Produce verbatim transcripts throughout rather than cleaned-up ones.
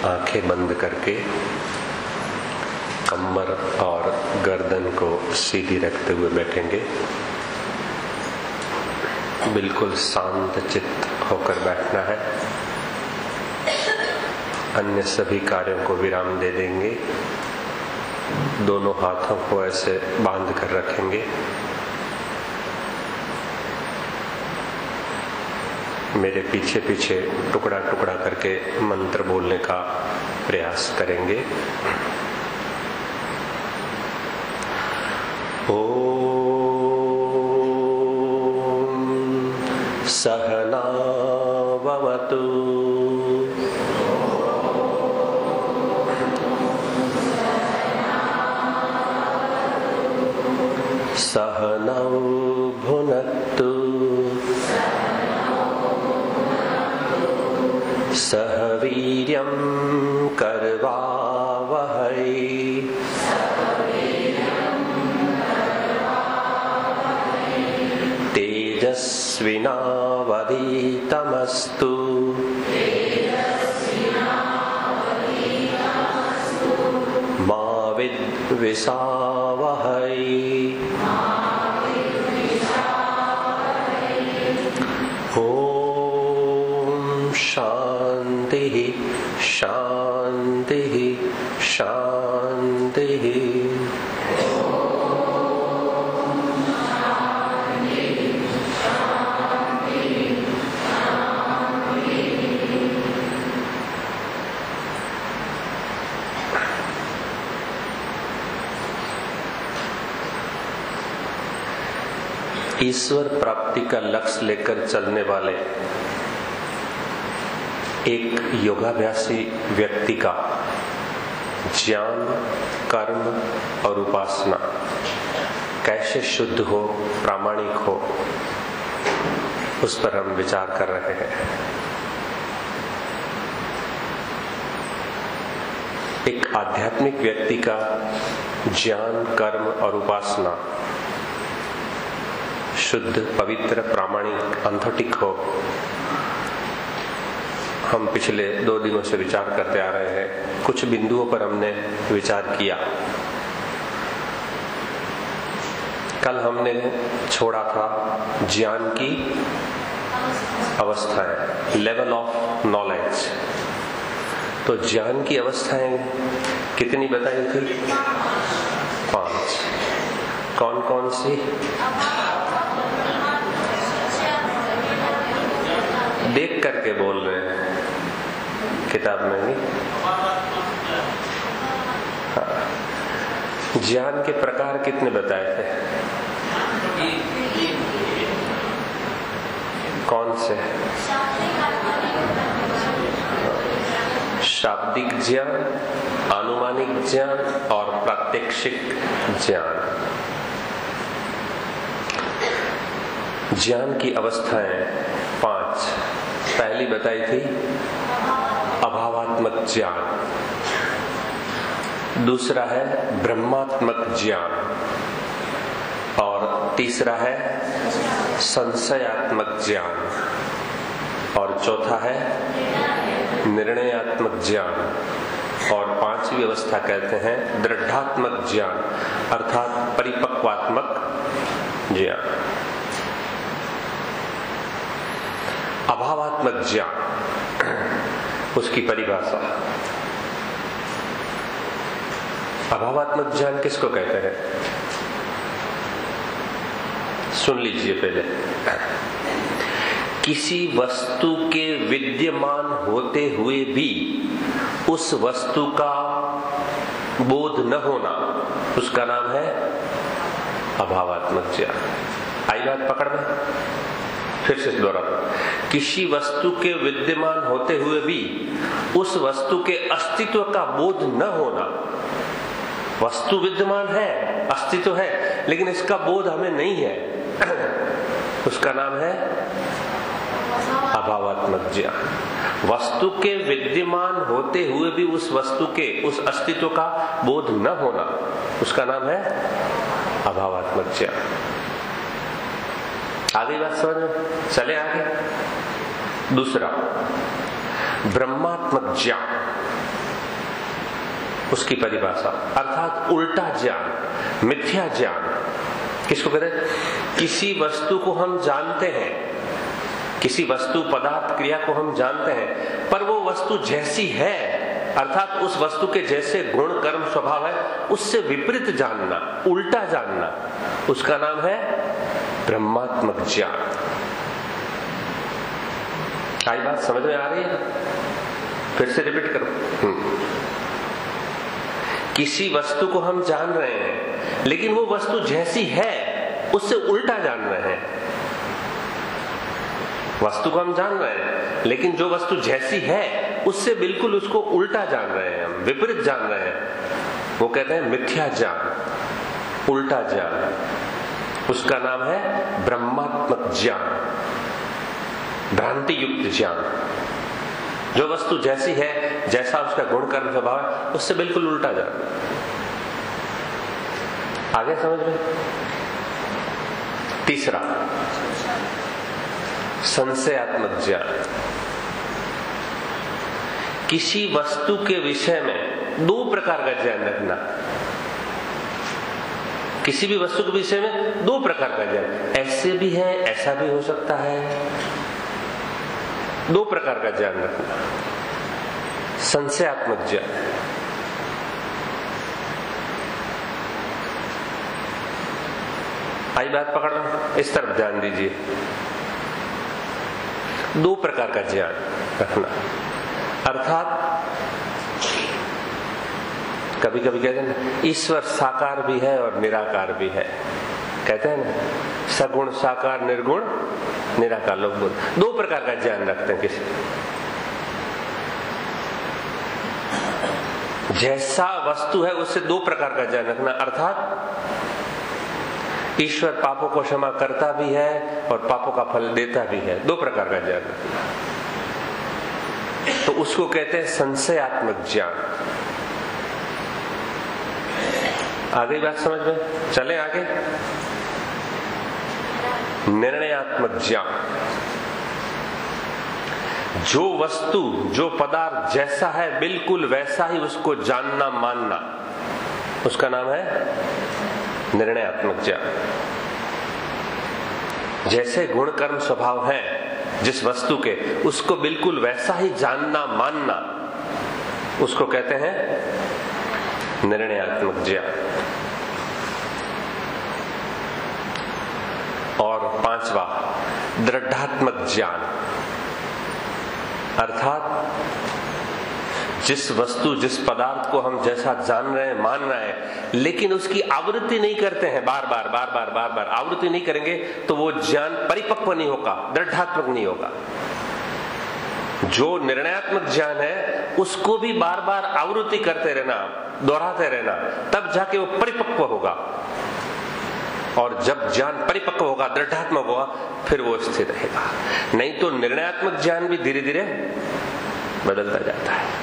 आंखें बंद करके कमर और गर्दन को सीधी रखते हुए बैठेंगे। बिल्कुल शांत चित्त होकर बैठना है। अन्य सभी कार्यों को विराम दे देंगे। दोनों हाथों को ऐसे बांध कर रखेंगे। मेरे पीछे पीछे टुकड़ा टुकड़ा करके मंत्र बोलने का प्रयास करेंगे। ओम सहना भवतु सहनौ भुनक्तु सह वीर्यं करवावहै तेजस्विनावधीतमस्तु मा विद्विषावहै। शांति शांति शांति। ईश्वर प्राप्ति का लक्ष्य लेकर चलने वाले एक योगाभ्यासी व्यक्ति का ज्ञान, कर्म और उपासना कैसे शुद्ध हो, प्रामाणिक हो, उस पर हम विचार कर रहे हैं। एक आध्यात्मिक व्यक्ति का ज्ञान, कर्म और उपासना शुद्ध, पवित्र, प्रामाणिक, ऑथेंटिक हो, हम पिछले दो दिनों से विचार करते आ रहे हैं। कुछ बिंदुओं पर हमने विचार किया। कल हमने छोड़ा था ज्ञान की अवस्थाएं, लेवल ऑफ नॉलेज। तो ज्ञान की अवस्थाएं कितनी बताई थी? पांच। कौन कौन सी? देख करके बोल रहे हैं, किताब में भी। हाँ। ज्ञान के प्रकार कितने बताए थे? कौन से? शाब्दिक ज्ञान, अनुमानिक ज्ञान और प्रात्यक्षिक ज्ञान। ज्ञान की अवस्थाएं पांच। पहली बताई थी अभावात्मक ज्ञान, दूसरा है ब्रह्मात्मक ज्ञान और तीसरा है संशयात्मक ज्ञान और चौथा है निर्णयात्मक ज्ञान और पांचवी अवस्था कहते हैं दृढ़ात्मक ज्ञान अर्थात परिपक्वात्मक ज्ञान। अभावात्मक ज्ञान, उसकी परिभाषा। अभावात्मक ज्ञान किसको कहते हैं? सुन लीजिए पहले। किसी वस्तु के विद्यमान होते हुए भी उस वस्तु का बोध न होना, उसका नाम है अभावात्मक ज्ञान। आई बात पकड़ में? फिर से दोहराता। किसी वस्तु के विद्यमान होते हुए भी उस वस्तु के अस्तित्व का बोध न होना। वस्तु विद्यमान है, अस्तित्व है, लेकिन इसका बोध हमें नहीं है, उसका नाम है अभावात्मक ज्ञान। वस्तु के विद्यमान होते हुए भी उस वस्तु के, उस अस्तित्व का बोध न होना, उसका नाम है अभावात्मक ज्ञान। आगे बात समझ में? चले आगे। दूसरा ब्रह्मात्मक ज्ञान। उसकी परिभाषा, अर्थात उल्टा ज्ञान, मिथ्या ज्ञान। किसको कहते हैं? किसी वस्तु को हम जानते हैं, किसी वस्तु पदार्थ क्रिया को हम जानते हैं, पर वो वस्तु जैसी है, अर्थात उस वस्तु के जैसे गुण कर्म स्वभाव है, उससे विपरीत जानना, उल्टा जानना, उसका नाम है ब्रह्मात्मक ज्ञान। आई बात समझ में आ रही है? फिर से रिपीट करो। किसी वस्तु को हम जान रहे हैं, लेकिन वो वस्तु जैसी है उससे उल्टा जान रहे हैं। वस्तु को हम जान रहे हैं, लेकिन जो वस्तु जैसी है उससे बिल्कुल उसको उल्टा जान रहे हैं, हम विपरीत जान रहे हैं। वो कहते हैं मिथ्या ज्ञान, उल्टा ज्ञान। उसका नाम है ब्रह्मात्मक ज्ञान, भ्रांति युक्त ज्ञान। जो वस्तु जैसी है, जैसा उसका गुण कर्म स्वभाव है, उससे बिल्कुल उल्टा जान। आगे समझ में? तीसरा, संशयात्मक ज्ञान। किसी वस्तु के विषय में दो प्रकार का ज्ञान रखना। किसी भी वस्तु के विषय में दो प्रकार का ज्ञान, ऐसे भी है, ऐसा भी हो सकता है। दो प्रकार का ज्ञान रखना, संशयात्मक ज्ञान। आई बात पकड़ना, इस तरफ ध्यान दीजिए। दो प्रकार का ज्ञान रखना, अर्थात कभी कभी कहते हैं ना, ईश्वर साकार भी है और निराकार भी है। कहते हैं ना, सगुण साकार, निर्गुण निराकार। लोग बोल दो प्रकार का ज्ञान रखते हैं। किसी जैसा वस्तु है उससे दो प्रकार का ज्ञान रखना, अर्थात ईश्वर पापों को क्षमा करता भी है और पापों का फल देता भी है। दो प्रकार का ज्ञान रखना, तो उसको कहते हैं संशयात्मक ज्ञान। आगे बात समझ में? चले आगे। निर्णयात्मक ज्ञान। जो वस्तु, जो पदार्थ जैसा है बिल्कुल वैसा ही उसको जानना, मानना, उसका नाम है निर्णयात्मक ज्ञान। जैसे गुण कर्म स्वभाव है जिस वस्तु के, उसको बिल्कुल वैसा ही जानना, मानना, उसको कहते हैं निर्णयात्मक ज्ञान। और पांचवा, दृढ़ात्मक ज्ञान, अर्थात जिस वस्तु, जिस पदार्थ को हम जैसा जान रहे हैं, मान रहे हैं, लेकिन उसकी आवृत्ति नहीं करते हैं, बार बार बार बार बार बार आवृत्ति नहीं करेंगे तो वो ज्ञान परिपक्व नहीं होगा, दृढ़ात्मक नहीं होगा। जो निर्णयात्मक ज्ञान है उसको भी बार बार आवृत्ति करते रहना, दोहराते रहना, तब जाके वो परिपक्व होगा। और जब ज्ञान परिपक्व होगा, दृढ़ात्मक होगा, फिर वो स्थिर रहेगा। नहीं तो निर्णयात्मक ज्ञान भी धीरे धीरे बदलता जाता है।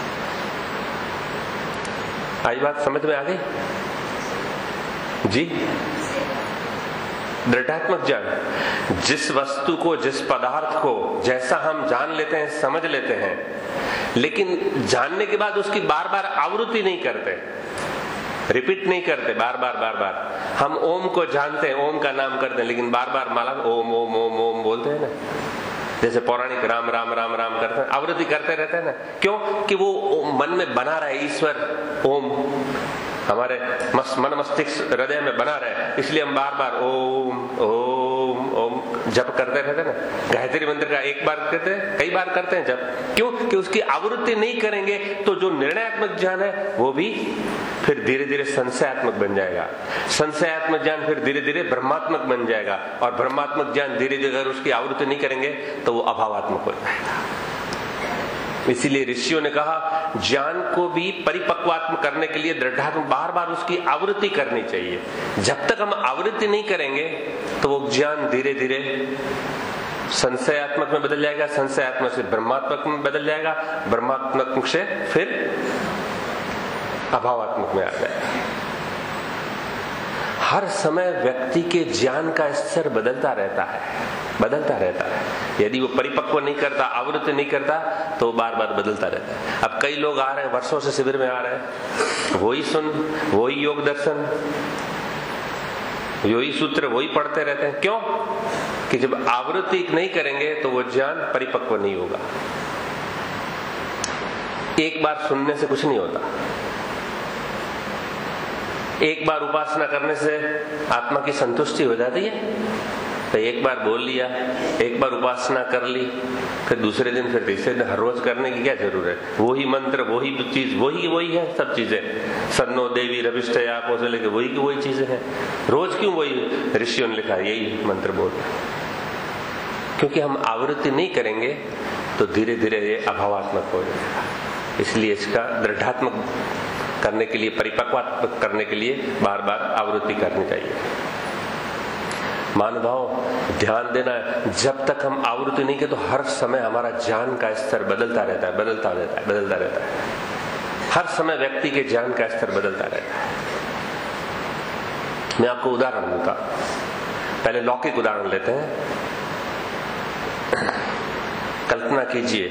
आई बात समझ में आ गई जी? दृढ़ात्मक ज्ञान, जिस वस्तु को, जिस पदार्थ को जैसा हम जान लेते हैं, समझ लेते हैं, लेकिन जानने के बाद उसकी बार बार आवृत्ति नहीं करते, रिपीट नहीं करते, बार बार बार बार। हम ओम को जानते हैं, ओम का नाम करते हैं, लेकिन बार बार माला ओम ओम ओम ओम बोलते हैं ना, जैसे पौराणिक राम राम राम राम करते हैं, आवृत्ति करते रहते हैं ना। क्यों? कि वो मन में बना रहे, ईश्वर ओम हमारे मन मस्तिष्क हृदय में बना रहे, इसलिए हम बार बार ओम ओम ओम जप करते रहते हैं ना। गायत्री मंत्र का एक बार करते हैं, कई बार करते हैं जप। क्यों? कि उसकी आवृत्ति नहीं करेंगे तो जो निर्णयात्मक ज्ञान है वो भी फिर धीरे धीरे संशयात्मक बन जाएगा। संशयात्मक ज्ञान फिर धीरे धीरे ब्रह्मात्मक बन जाएगा, और ब्रह्मात्मक ज्ञान धीरे धीरे अगर उसकी आवृत्ति नहीं करेंगे तो वो अभावात्मक हो जाएगा। इसीलिए ऋषियों ने कहा, ज्ञान को भी परिपक्वात्मक करने के लिए दृढ़ात्मक बार बार उसकी आवृत्ति करनी चाहिए। जब तक हम आवृत्ति नहीं करेंगे तो वो ज्ञान धीरे धीरे संशयात्मक में बदल जाएगा, संशयात्मक से ब्रह्मात्मक में बदल जाएगा, ब्रह्मात्मक से फिर अभावात्मक में आ जाएगा। हर समय व्यक्ति के ज्ञान का स्तर बदलता रहता है, बदलता रहता है। यदि वो परिपक्व नहीं करता, आवृत्ति नहीं करता, तो बार बार बदलता रहता है। अब कई लोग आ रहे हैं, वर्षों से शिविर में आ रहे हैं, वही सुन, वही योग दर्शन, वही सूत्र, वही पढ़ते रहते हैं। क्यों? कि जब आवृत्ति नहीं करेंगे तो वो ज्ञान परिपक्व नहीं होगा। एक बार सुनने से कुछ नहीं होता, एक बार उपासना करने से आत्मा की संतुष्टि हो जाती है। तो एक बार बोल लिया, एक बार उपासना कर ली, फिर दूसरे दिन, फिर तीसरे दिन, हर रोज करने की क्या जरूरत है? वही मंत्र, वही चीज, वही वही है सब चीजें। सन्नो देवी रविष्ट आपो से लेके वही की वही चीजें हैं। रोज क्यों वही ऋषियों ने लिखा यही मंत्र बोल? क्योंकि हम आवृत्ति नहीं करेंगे तो धीरे धीरे ये अभावात्मक हो जाएगा। इसलिए इसका दृढ़ात्मक करने के लिए, परिपक्व करने के लिए बार बार आवृत्ति करनी चाहिए। मानभाव ध्यान देना, जब तक हम आवृत्ति नहीं के तो हर समय हमारा ज्ञान का स्तर बदलता रहता है, बदलता रहता है, बदलता रहता है। हर समय व्यक्ति के ज्ञान का स्तर बदलता रहता है। मैं आपको उदाहरण दूंगा, पहले लौकिक उदाहरण लेते हैं। कल्पना कीजिए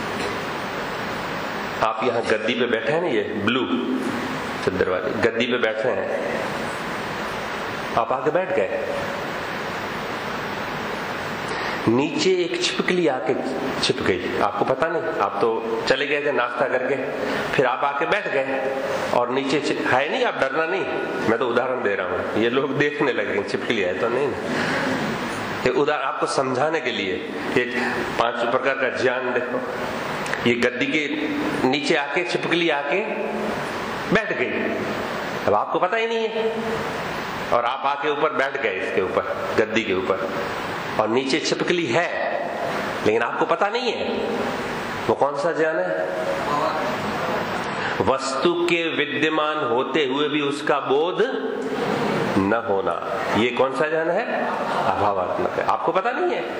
आप यहां गद्दी पे बैठे हैं ना, ये ब्लू चद्दर वाली गद्दी पे बैठे हैं, आप आके बैठ गए, नीचे एक छिपकली आके छिप गई, आपको पता नहीं, आप तो चले गए थे नाश्ता करके, फिर आप आके बैठ गए और नीचे है नहीं, आप डरना नहीं, मैं तो उदाहरण दे रहा हूं, ये लोग देखने लगे छिपकली है तो नहीं ना, ये उदाहरण आपको समझाने के लिए। एक पांच प्रकार का ज्ञान देखो, ये गद्दी के नीचे आके छिपकली आके बैठ गई, अब आपको पता ही नहीं है, और आप आके ऊपर बैठ गए, इसके ऊपर गद्दी के ऊपर, और नीचे छिपकली है लेकिन आपको पता नहीं है। वो कौन सा ज्ञान है? वस्तु के विद्यमान होते हुए भी उसका बोध न होना, ये कौन सा ज्ञान है? अभावात्मक है। आपको पता नहीं है,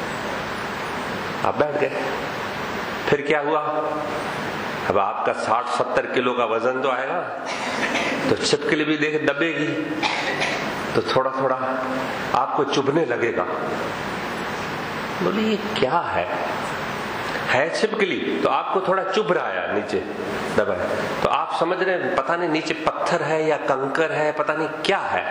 आप बैठ गए, फिर क्या हुआ? अब आपका साठ सत्तर किलो का वजन तो आएगा, तो छिपकली भी देख दबेगी, तो थोड़ा थोड़ा आपको चुभने लगेगा। बोले ये क्या है? है छिपकली, तो आपको थोड़ा चुभ रहा है, नीचे दबा है, तो आप समझ रहे हैं पता नहीं नीचे पत्थर है या कंकर है, पता नहीं क्या है,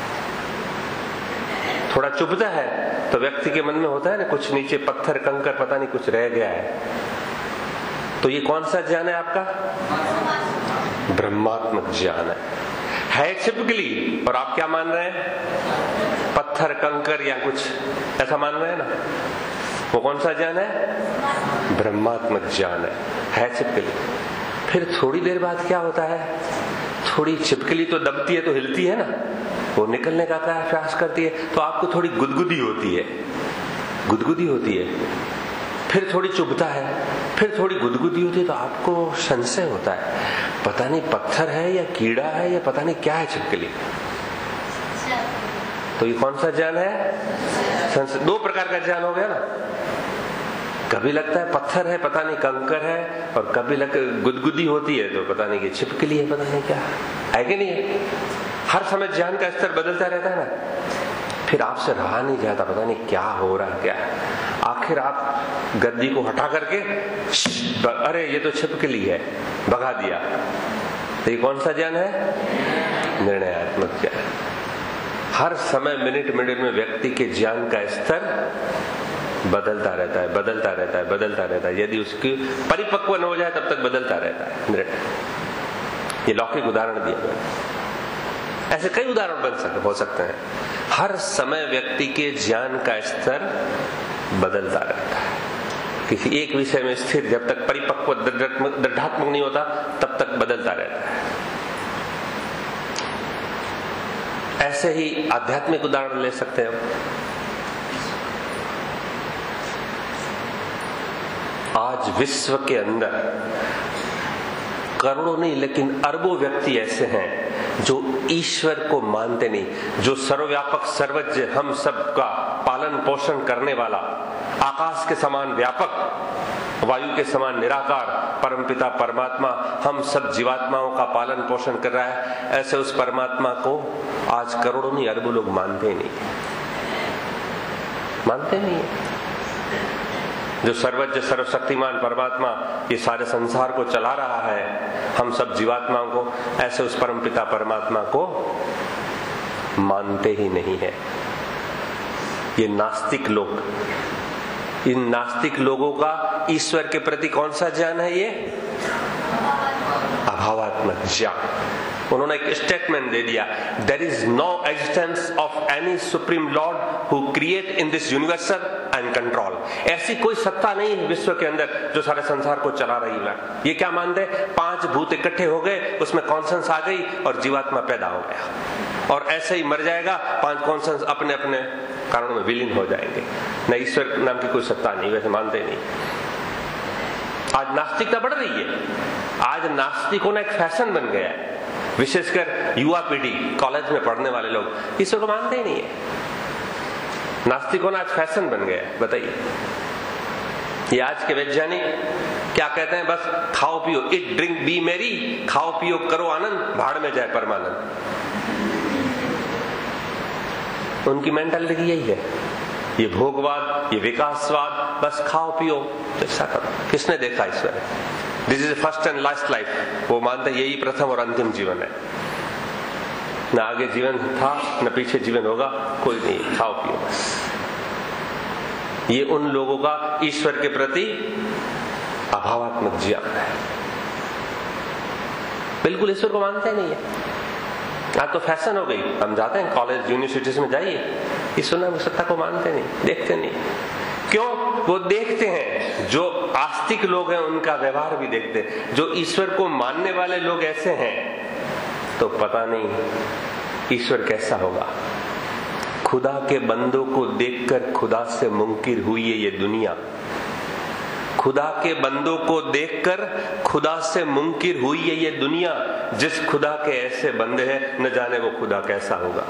थोड़ा चुभता है, तो व्यक्ति के मन में होता है ना कुछ नीचे पत्थर कंकर, पता नहीं कुछ रह गया है। तो ये कौन सा ज्ञान है आपका? ब्रह्मात्मक ज्ञान है। है छिपकली और आप क्या मान रहे हैं? पत्थर कंकर या कुछ ऐसा मान रहे हैं ना, वो कौन सा ज्ञान है? ब्रह्मात्मक ज्ञान है। है छिपकली, फिर थोड़ी देर बाद क्या होता है? थोड़ी छिपकली तो दबती है, तो हिलती है ना, वो निकलने का प्रयास करती है, तो आपको थोड़ी गुदगुदी होती है, गुदगुदी होती है, फिर थोड़ी चुभता है, फिर थोड़ी गुदगुदी होती है, तो आपको संशय होता है पता नहीं पत्थर है या कीड़ा है या पता नहीं क्या है छिपकली। तो ये कौन सा ज्ञान है? संशय। दो प्रकार का ज्ञान हो गया ना, कभी लगता है पत्थर है, पता नहीं कंकर है, और कभी लग गुदगुदी होती है तो पता नहीं कि छिपकली है, पता नहीं क्या है कि नहीं है। हर समय ज्ञान का स्तर बदलता रहता है ना, फिर आपसे रहा नहीं जाता, पता नहीं क्या हो रहा है, क्या है। आखिर आप गद्दी को हटा करके अरे ये तो छिपकली है, भगा दिया। तो ये कौन सा ज्ञान है? निर्णयात्मक ज्ञान। हर समय मिनट मिनट में व्यक्ति के ज्ञान का स्तर बदलता रहता है, बदलता रहता है, बदलता रहता है। यदि उसकी परिपक्व न हो जाए तब तक बदलता रहता है निर्णय। ये लौकिक उदाहरण दिया गया, ऐसे कई उदाहरण बन सकते हो सकते हैं। हर समय व्यक्ति के ज्ञान का स्तर बदलता रहता है, किसी एक विषय में स्थिर जब तक परिपक्व दृढ़ात्मक नहीं होता तब तक बदलता रहता है। ऐसे ही आध्यात्मिक उदाहरण ले सकते हैं। आज विश्व के अंदर करोड़ों नहीं लेकिन अरबों व्यक्ति ऐसे हैं जो ईश्वर को मानते नहीं, जो सर्वव्यापक सर्वज्ञ हम सबका पालन पोषण करने वाला, आकाश के समान व्यापक, वायु के समान निराकार परमपिता परमात्मा हम सब जीवात्माओं का पालन पोषण कर रहा है, ऐसे उस परमात्मा को आज करोड़ों नहीं अरबों लोग मानते नहीं, मानते नहीं। जो सर्वज्ञ सर्वशक्तिमान परमात्मा ये सारे संसार को चला रहा है, हम सब जीवात्माओं को, ऐसे उस परमपिता परमात्मा को मानते ही नहीं है। ये नास्तिक लोग, इन नास्तिक लोगों का ईश्वर के प्रति कौन सा ज्ञान है? ये अभावात्मक ज्ञान। उन्होंने एक स्टेटमेंट दे दिया, there is no existence of any supreme lord who create in this universal and control. ऐसी कोई सत्ता नहीं है विश्व के अंदर जो सारे संसार को चला रही है। ये क्या मानते हैं? पांच भूत इकट्ठे हो गए, उसमें कॉन्सेंस आ गई और जीवात्मा पैदा हो गया और ऐसे ही मर जाएगा। पांच कॉन्सेंस अपने अपने कारणों में विलीन हो जाएंगे। न ईश्वर नाम की कोई सत्ता नहीं, वैसे मानते नहीं। आज नास्तिकता बढ़ रही है। आज नास्तिक होना एक फैशन बन गया है, विशेषकर युवा पीढ़ी, कॉलेज में पढ़ने वाले लोग ईश्वर को मानते ही नहीं है। नास्तिक होना आज फैशन बन गया है। बताइए, ये आज के वैज्ञानिक क्या कहते हैं? बस खाओ पियो, इट ड्रिंक बी मेरी, खाओ पियो करो आनंद, भाड़ में जाए परमानंद। उनकी मेंटालिटी यही है, ये भोगवाद, ये विकासवाद, बस खाओ पियो तो ऐसा करो। किसने देखा ईश्वर? This is first and last life. वो मानते यही प्रथम और अंतिम जीवन है, न आगे जीवन था न पीछे जीवन होगा, कोई नहीं, खाओ पियो बस। ये उन लोगों का ईश्वर के प्रति अभावात्मक ज्ञान है। बिल्कुल ईश्वर को मानते ही नहीं है। आज तो फैशन हो गई, हम जाते हैं कॉलेज यूनिवर्सिटीज में, जाइए, ईश्वर नाम की सत्ता को मानते नहीं, देखते नहीं। क्यों? वो देखते हैं, जो आस्तिक लोग हैं उनका व्यवहार भी देखते हैं। जो ईश्वर को मानने वाले लोग ऐसे हैं तो पता नहीं ईश्वर कैसा होगा। खुदा के बंदों को देखकर खुदा से मुनकिर हुई है ये दुनिया। खुदा के बंदों को देखकर खुदा से मुनकिर हुई है ये दुनिया। जिस खुदा के ऐसे बंदे हैं, न जाने वो खुदा कैसा होगा।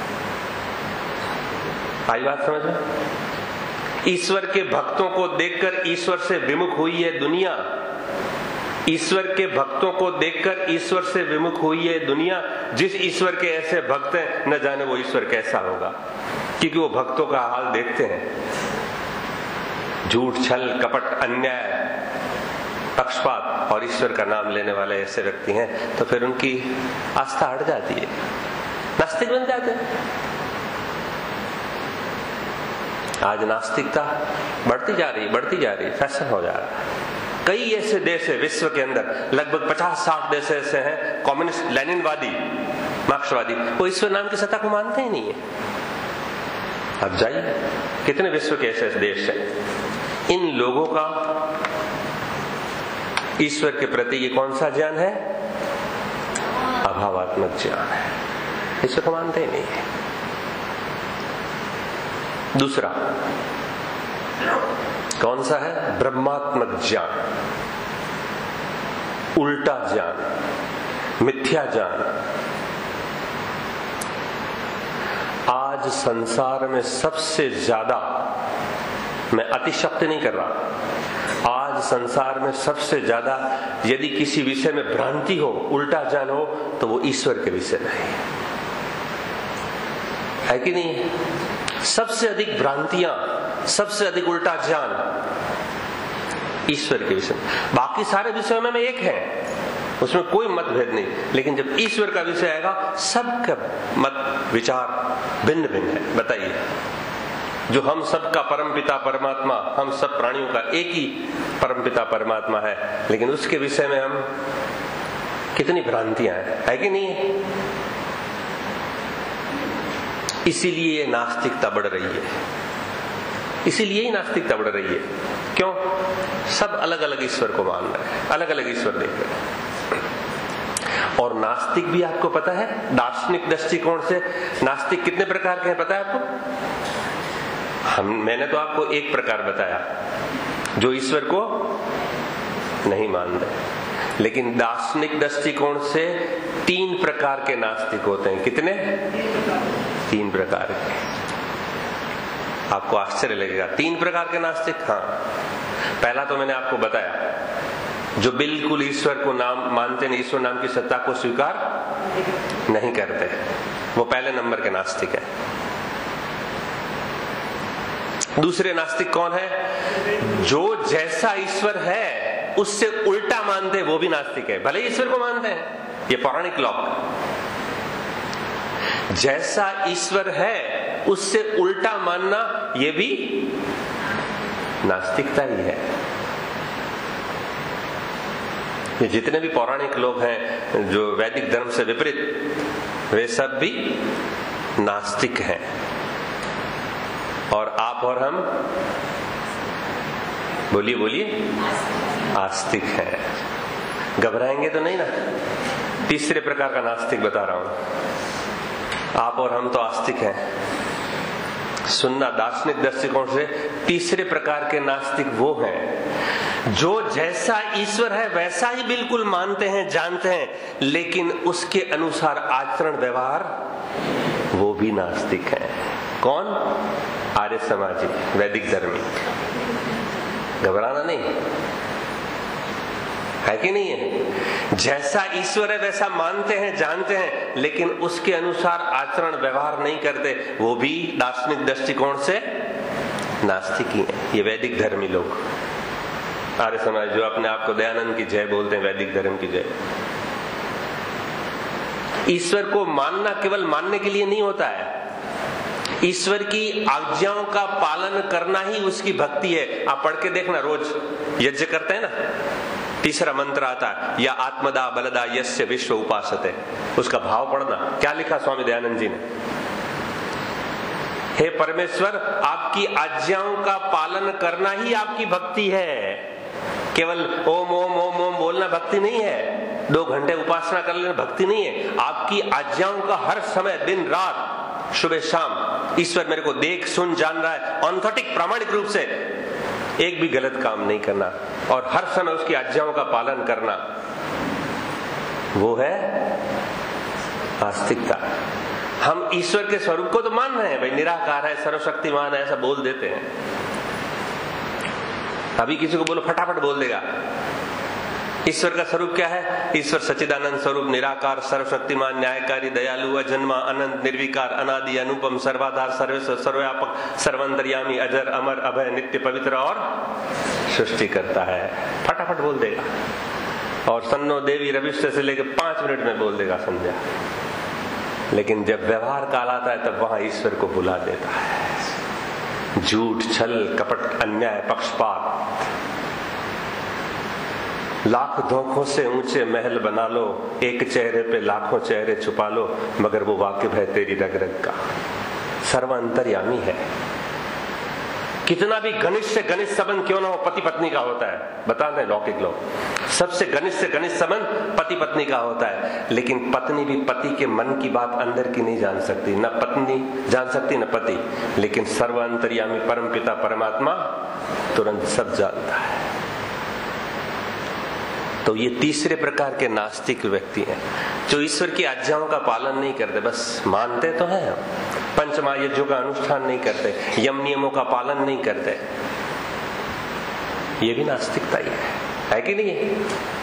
आई बात समझ में? ईश्वर के भक्तों को देखकर ईश्वर से विमुख हुई है दुनिया। ईश्वर के भक्तों को देखकर ईश्वर से विमुख हुई है दुनिया। जिस ईश्वर के ऐसे भक्त हैं, न जाने वो ईश्वर कैसा होगा, क्योंकि वो भक्तों का हाल देखते हैं। झूठ, छल, कपट, अन्याय, पक्षपात और ईश्वर का नाम लेने वाले ऐसे व्यक्ति हैं, तो फिर उनकी आस्था हट जाती है, नास्तिक बन जाते हैं। आज नास्तिकता बढ़ती जा रही बढ़ती जा रही फैशन हो जा रहा है। कई ऐसे देश है विश्व के अंदर, लगभग पचास साठ देश ऐसे हैं कम्युनिस्ट, लेनिनवादी, मार्क्सवादी, वो ईश्वर नाम की सत्ता को मानते ही नहीं है। अब जाइए, कितने विश्व के ऐसे देश हैं। इन लोगों का ईश्वर के प्रति ये कौन सा ज्ञान है? अभावात्मक ज्ञान है। ईश्वर को मानते ही नहीं है। दूसरा कौन सा है? ब्रह्मात्मक ज्ञान, उल्टा ज्ञान, मिथ्या ज्ञान। आज संसार में सबसे ज्यादा, मैं अतिशक्ति नहीं कर रहा, आज संसार में सबसे ज्यादा यदि किसी विषय में भ्रांति हो, उल्टा ज्ञान हो, तो वो ईश्वर के विषय में है, है कि नहीं? सबसे अधिक भ्रांतियां, सबसे अधिक उल्टा ज्ञान ईश्वर के विषय में। बाकी सारे विषयों में एक है, उसमें कोई मतभेद नहीं, लेकिन जब ईश्वर का विषय आएगा, सबका मत विचार भिन्न भिन्न है। बताइए, जो हम सबका परमपिता परमात्मा, हम सब प्राणियों का एक ही परमपिता परमात्मा है, लेकिन उसके विषय में हम कितनी भ्रांतियां हैं, है कि नहीं? इसीलिए ये नास्तिकता बढ़ रही है, इसीलिए ही नास्तिकता बढ़ रही है। क्यों? सब अलग अलग ईश्वर को मान रहे हैं, अलग अलग ईश्वर देख रहे हैं। और नास्तिक भी आपको पता है, दार्शनिक दृष्टिकोण से नास्तिक कितने प्रकार के हैं पता है आपको? हम मैंने तो आपको एक प्रकार बताया, जो ईश्वर को नहीं मान रहे। लेकिन दार्शनिक दृष्टिकोण से तीन प्रकार के नास्तिक होते हैं। कितने? तीन प्रकार के। आपको आश्चर्य लगेगा, तीन प्रकार के नास्तिक। हाँ, पहला तो मैंने आपको बताया, जो बिल्कुल ईश्वर को नाम मानते नहीं, ईश्वर नाम की सत्ता को स्वीकार नहीं करते, वो पहले नंबर के नास्तिक है। दूसरे नास्तिक कौन है? जो जैसा ईश्वर है उससे उल्टा मानते हैं, वो भी नास्तिक है, भले ईश्वर को मानते हैं। ये पौराणिक लॉक, जैसा ईश्वर है उससे उल्टा मानना, ये भी नास्तिकता ही है। ये जितने भी पौराणिक लोग हैं जो वैदिक धर्म से विपरीत, वे सब भी नास्तिक हैं। और आप और हम, बोलिए बोलिए, आस्तिक हैं। घबराएंगे तो नहीं ना? तीसरे प्रकार का नास्तिक बता रहा हूं। आप और हम तो आस्तिक हैं। सुनना, दार्शनिक दृष्टिकोण से तीसरे प्रकार के नास्तिक वो हैं जो जैसा ईश्वर है वैसा ही बिल्कुल मानते हैं, जानते हैं, लेकिन उसके अनुसार आचरण व्यवहार, वो भी नास्तिक हैं। कौन? आर्य समाजी, वैदिक धर्मी। घबराना नहीं है कि नहीं है? जैसा ईश्वर है वैसा मानते हैं, जानते हैं, लेकिन उसके अनुसार आचरण व्यवहार नहीं करते, वो भी दार्शनिक दृष्टिकोण से नास्तिक ही है। ये वैदिक धर्मी लोग, आर्य समाज जो अपने आप को दयानंद की जय बोलते हैं, वैदिक धर्म की जय। ईश्वर को मानना केवल मानने के लिए नहीं होता है, ईश्वर की आज्ञाओं का पालन करना ही उसकी भक्ति है। आप पढ़ के देखना, रोज यज्ञ करते हैं ना, तीसरा मंत्र आता है, या आत्मदा बलदा यस्य विश्व उपासते। उसका भाव पढ़ना, क्या लिखा स्वामी दयानंद जी ने? हे परमेश्वर, आपकी आज्ञाओं का पालन करना ही आपकी भक्ति है। केवल ओम ओम ओम ओम बोलना भक्ति नहीं है, दो घंटे उपासना कर लेना भक्ति नहीं है। आपकी आज्ञाओं का हर समय, दिन रात, सुबह शाम, ईश्वर मेरे को देख सुन जान रहा है, ऑथेंटिक प्रामाणिक रूप से एक भी गलत काम नहीं करना और हर समय उसकी आज्ञाओं का पालन करना, वो है आस्तिकता। हम ईश्वर के स्वरूप को तो मान रहे हैं, भाई निराकार है, सर्वशक्तिमान है, ऐसा बोल देते हैं। अभी किसी को बोलो फटाफट बोल देगा। ईश्वर का स्वरूप क्या है? ईश्वर सच्चिदानंद स्वरूप, निराकार, सर्वशक्तिमान, न्यायकारी, दयालु, अजन्मा, अनंत, निर्विकार, अनादि, अनुपम, सर्वाधार, सर्वेश्वर, सर्वव्यापक, सर्वंतर्यामी, अजर, अमर, अभय, नित्य, पवित्र और सृष्टि करता है। फटाफट बोल देगा। और सन्नो देवी रविष्ठ से लेकर पांच मिनट में बोल देगा संध्या। लेकिन जब व्यवहार काल आता है तब वहां ईश्वर को भुला देता है। झूठ, छल, कपट, अन्याय, पक्षपात, लाख धोखों से ऊंचे महल बना लो, एक चेहरे पे लाखों चेहरे छुपा लो, मगर वो वाकिफ है तेरी रग रग का, सर्व अंतर्यामी है। कितना भी घनिष्ठ से घनिष्ठ संबंध क्यों ना हो, पति पत्नी का होता है, बताते हैं लौकिक लोग। सबसे घनिष्ठ से घनिष्ठ संबंध पति पत्नी का होता है, लेकिन पत्नी भी पति के मन की बात अंदर की नहीं जान सकती, न पत्नी जान सकती न पति, लेकिन सर्व अंतर्यामी परम पिता परमात्मा तुरंत सब जानता है। तो ये तीसरे प्रकार के नास्तिक व्यक्ति हैं जो ईश्वर की आज्ञाओं का पालन नहीं करते, बस मानते तो हैं, पंचमहायज्ञों का अनुष्ठान नहीं करते, यम नियमों का पालन नहीं करते। ये भी नास्तिकता ही है, है कि नहीं है?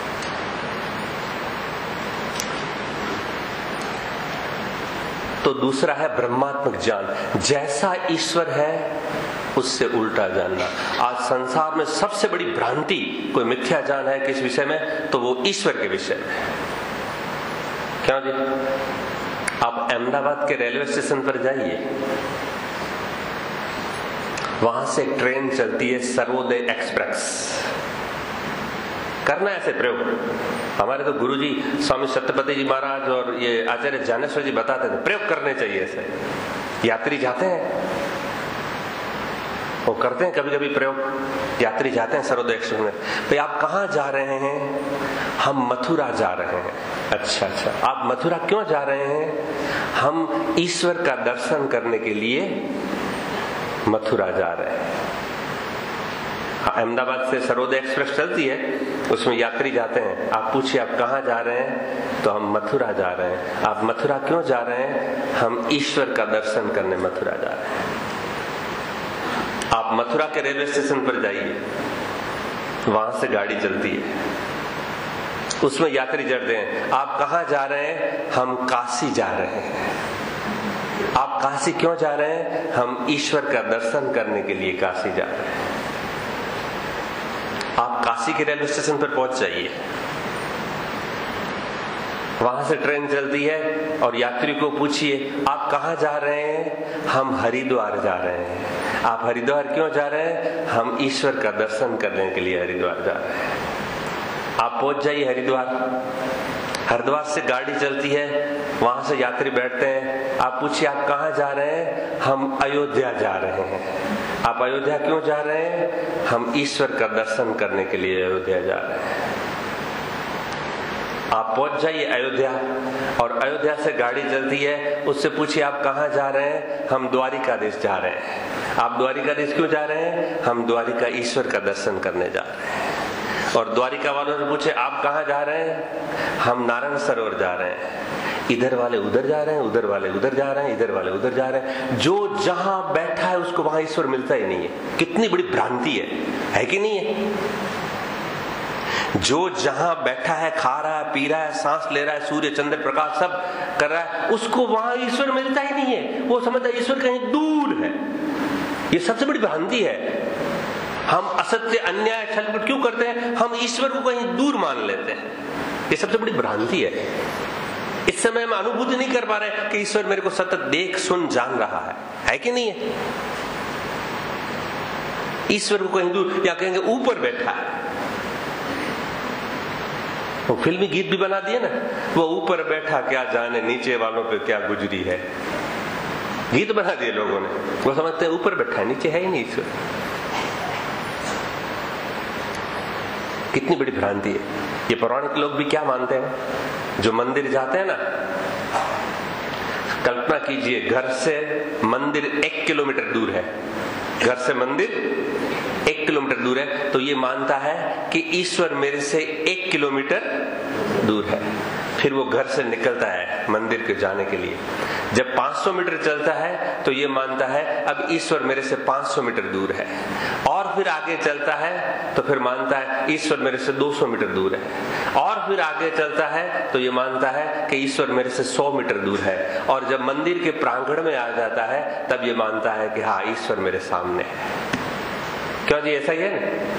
तो दूसरा है ब्रह्मात्मक ज्ञान, जैसा ईश्वर है उससे उल्टा जानना। आज संसार में सबसे बड़ी भ्रांति, कोई मिथ्या ज्ञान है किस विषय में, तो वो ईश्वर के विषय में। क्यों जी? आप अहमदाबाद के रेलवे स्टेशन पर जाइए, वहां से एक ट्रेन चलती है सर्वोदय एक्सप्रेस। करना ऐसे प्रयोग। हमारे तो गुरुजी स्वामी सत्यपति जी महाराज और ये आचार्य ज्ञानेश्वर जी बताते थे, प्रयोग करने चाहिए ऐसे। यात्री जाते हैं, वो करते हैं कभी कभी प्रयोग। यात्री जाते हैं सर्वोदय एक्सप्रेस में, भाई आप कहाँ जा रहे हैं? हम मथुरा जा रहे हैं। अच्छा अच्छा, आप मथुरा क्यों जा रहे हैं? हम ईश्वर का दर्शन करने के लिए मथुरा जा रहे हैं। अहमदाबाद से सर्वोदय एक्सप्रेस चलती है, उसमें यात्री जाते हैं। आप पूछिए आप कहाँ जा रहे हैं? तो हम मथुरा जा रहे हैं। आप मथुरा क्यों जा रहे हैं? हम ईश्वर का दर्शन करने मथुरा जा रहे हैं। आप मथुरा के रेलवे स्टेशन पर जाइए, वहां से गाड़ी चलती है, उसमें यात्री चढ़ते हैं। आप कहाँ जा रहे हैं? हम काशी जा रहे हैं। आप काशी क्यों जा रहे हैं? हम ईश्वर का दर्शन करने के लिए काशी जा रहे हैं। आप काशी के रेलवे स्टेशन पर पहुंच जाइए, वहां से ट्रेन चलती है और यात्री को पूछिए आप कहां जा रहे हैं? हम हरिद्वार जा रहे हैं। आप हरिद्वार क्यों जा रहे हैं? हम ईश्वर का दर्शन करने के लिए हरिद्वार जा रहे हैं। आप पहुंच जाइए हरिद्वार, हरिद्वार से गाड़ी चलती है, वहां से यात्री बैठते हैं। आप पूछिए आप कहां जा रहे हैं? हम अयोध्या जा रहे हैं। आप अयोध्या क्यों जा रहे हैं? हम ईश्वर का दर्शन करने के लिए अयोध्या जा रहे हैं। आप पहुंच जाइए अयोध्या और अयोध्या से गाड़ी चलती है, उससे पूछिए आप कहां जा रहे हैं? हम द्वारिकाधीश जा रहे हैं। आप द्वारिकाधीश क्यों जा रहे हैं? हम द्वारिका ईश्वर का दर्शन करने जा रहे हैं। और द्वारिका वालों से पूछे आप कहां जा रहे हैं? हम नारायण सरोवर जा रहे हैं। इधर वाले उधर जा रहे हैं, उधर वाले उधर जा रहे हैं, इधर वाले उधर जा रहे हैं। जो जहां बैठा है उसको वहां ईश्वर मिलता ही नहीं है। कितनी बड़ी भ्रांति है, है कि नहीं है? जो जहां बैठा है, खा रहा है, पी रहा है, सांस ले रहा है, सूर्य चंद्र प्रकाश सब कर रहा है, उसको वहां ईश्वर मिलता ही नहीं है। वो समझता है ईश्वर कहीं दूर है। ये सबसे बड़ी भ्रांति है। हम असत्य, अन्याय, छलकपट क्यों करते हैं? हम ईश्वर को कहीं दूर मान लेते हैं। ये सबसे बड़ी भ्रांति है। इस समय हम अनुभूति नहीं कर पा रहे कि ईश्वर मेरे को सतत देख सुन जान रहा है, है कि नहीं है? ईश्वर को कहीं दूर, या कहेंगे ऊपर बैठा है। वो फिल्मी गीत भी बना दिए ना, वो ऊपर बैठा क्या जाने नीचे वालों पे क्या गुजरी है। गीत बना दिए लोगों ने। वो समझते हैं ऊपर बैठा है, नीचे है ही नहीं ईश्वर। कितनी बड़ी भ्रांति है। ये पौराणिक लोग भी क्या मानते हैं? जो मंदिर जाते हैं ना, कल्पना कीजिए घर से मंदिर एक किलोमीटर दूर है, घर से मंदिर एक किलोमीटर दूर है, तो ये मानता है कि ईश्वर मेरे से एक किलोमीटर दूर है। फिर वो घर से निकलता है मंदिर के जाने के लिए। जब पाँच सौ मीटर चलता है तो ये मानता है अब ईश्वर मेरे से पाँच सौ मीटर दूर है। और फिर आगे चलता है तो फिर मानता है ईश्वर मेरे से दो सौ मीटर दूर है। और फिर आगे चलता है तो ये मानता है कि ईश्वर मेरे से सौ मीटर दूर है। और जब मंदिर के प्रांगण में आ जाता है तब ये मानता है कि हाँ ईश्वर मेरे सामने है। क्यों जी? ऐसा ही है ना।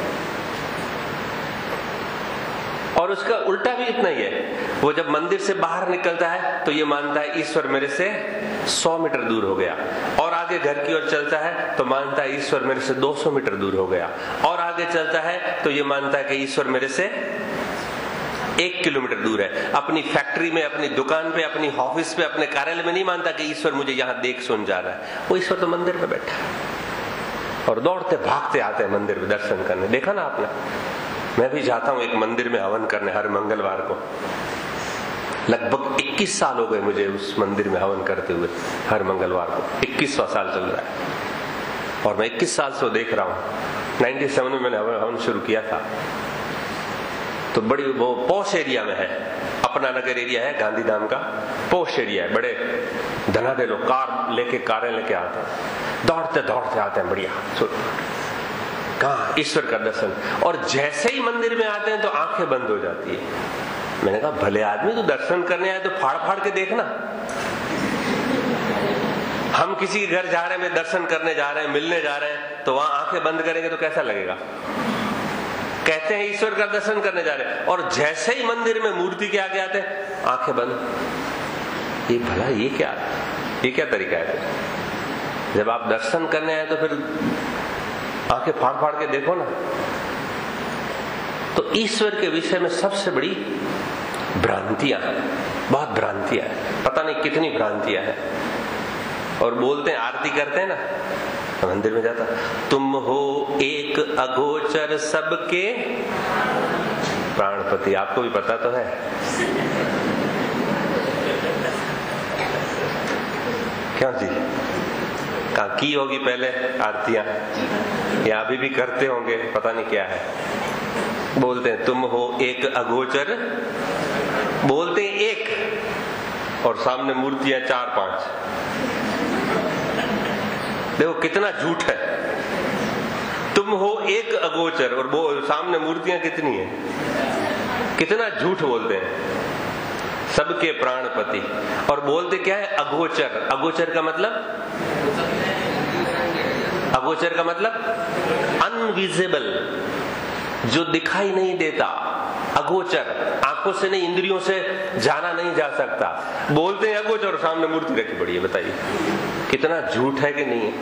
और उसका उल्टा भी इतना ही है। वो जब मंदिर से बाहर निकलता है तो ये मानता है ईश्वर मेरे से सौ मीटर दूर हो गया। और आगे घर की ओर चलता है तो मानता है ईश्वर मेरे से दो सौ मीटर दूर हो गया। और आगे चलता है तो ये मानता है कि ईश्वर मेरे से एक किलोमीटर दूर है। अपनी फैक्ट्री में, अपनी दुकान पे, अपनी ऑफिस पे, अपने कार्यालय में नहीं मानता कि ईश्वर मुझे यहाँ देख सुन जा रहा है। वो ईश्वर तो मंदिर में बैठा है और दौड़ते भागते आते हैं मंदिर में दर्शन करने। देखा ना आपने? मैं भी जाता हूं एक मंदिर में हवन करने हर मंगलवार को। लगभग इक्कीस साल हो गए मुझे उस मंदिर में हवन करते हुए हर मंगलवार को। इक्कीसवां साल चल रहा है और मैं इक्कीस साल से देख रहा हूं। सत्तानवे में मैंने हवन शुरू किया था। तो बड़ी वो पॉश एरिया में है, अपना नगर एरिया है, गांधीधाम का पॉश एरिया है। बड़े धनाधे लोग कार लेके कारें लेके आते हैं, दौड़ते दौड़ते आते हैं। बढ़िया कहा ईश्वर का दर्शन। और जैसे ही मंदिर में आते हैं तो आंखें बंद हो जाती है। मैंने कहा भले आदमी तो दर्शन करने आए तो फाड़ फाड़ के देखना। हम किसी के घर जा रहे हैं, मैं दर्शन करने जा रहे हैं, मिलने जा रहे हैं, तो वहां आंखें बंद करेंगे तो कैसा लगेगा? कहते हैं ईश्वर का दर्शन करने जा रहे हैं और जैसे ही मंदिर में मूर्ति के आगे आते हैं आंखें बंद। ये भला ये क्या ये क्या तरीका है? जब आप दर्शन करने आए तो फिर आंखें फाड़ फाड़ के देखो ना। तो ईश्वर के विषय में सबसे बड़ी भ्रांतियां हैं, बहुत भ्रांतियां हैं, पता नहीं कितनी भ्रांतियां हैं। और बोलते हैं, आरती करते हैं ना मंदिर में जाता, तुम हो एक अगोचर सबके प्राणपति। आपको भी पता तो है। क्यों जी? कहा की होगी पहले आरतियां, या अभी भी करते होंगे, पता नहीं क्या है। बोलते हैं तुम हो एक अगोचर, बोलते हैं एक और सामने मूर्तियां चार पांच। देखो कितना झूठ है। तुम हो एक अगोचर और वो सामने मूर्तियां कितनी है, कितना झूठ बोलते हैं। सबके प्राणपति। और बोलते क्या है? अगोचर। अगोचर का मतलब अगोचर का मतलब अनविजिबल, जो दिखाई नहीं देता। अगोचर, आंखों से नहीं, इंद्रियों से जाना नहीं जा सकता। बोलते हैं अगोचर और सामने मूर्ति रखी पड़ी है। बताइए कितना झूठ है कि नहीं है।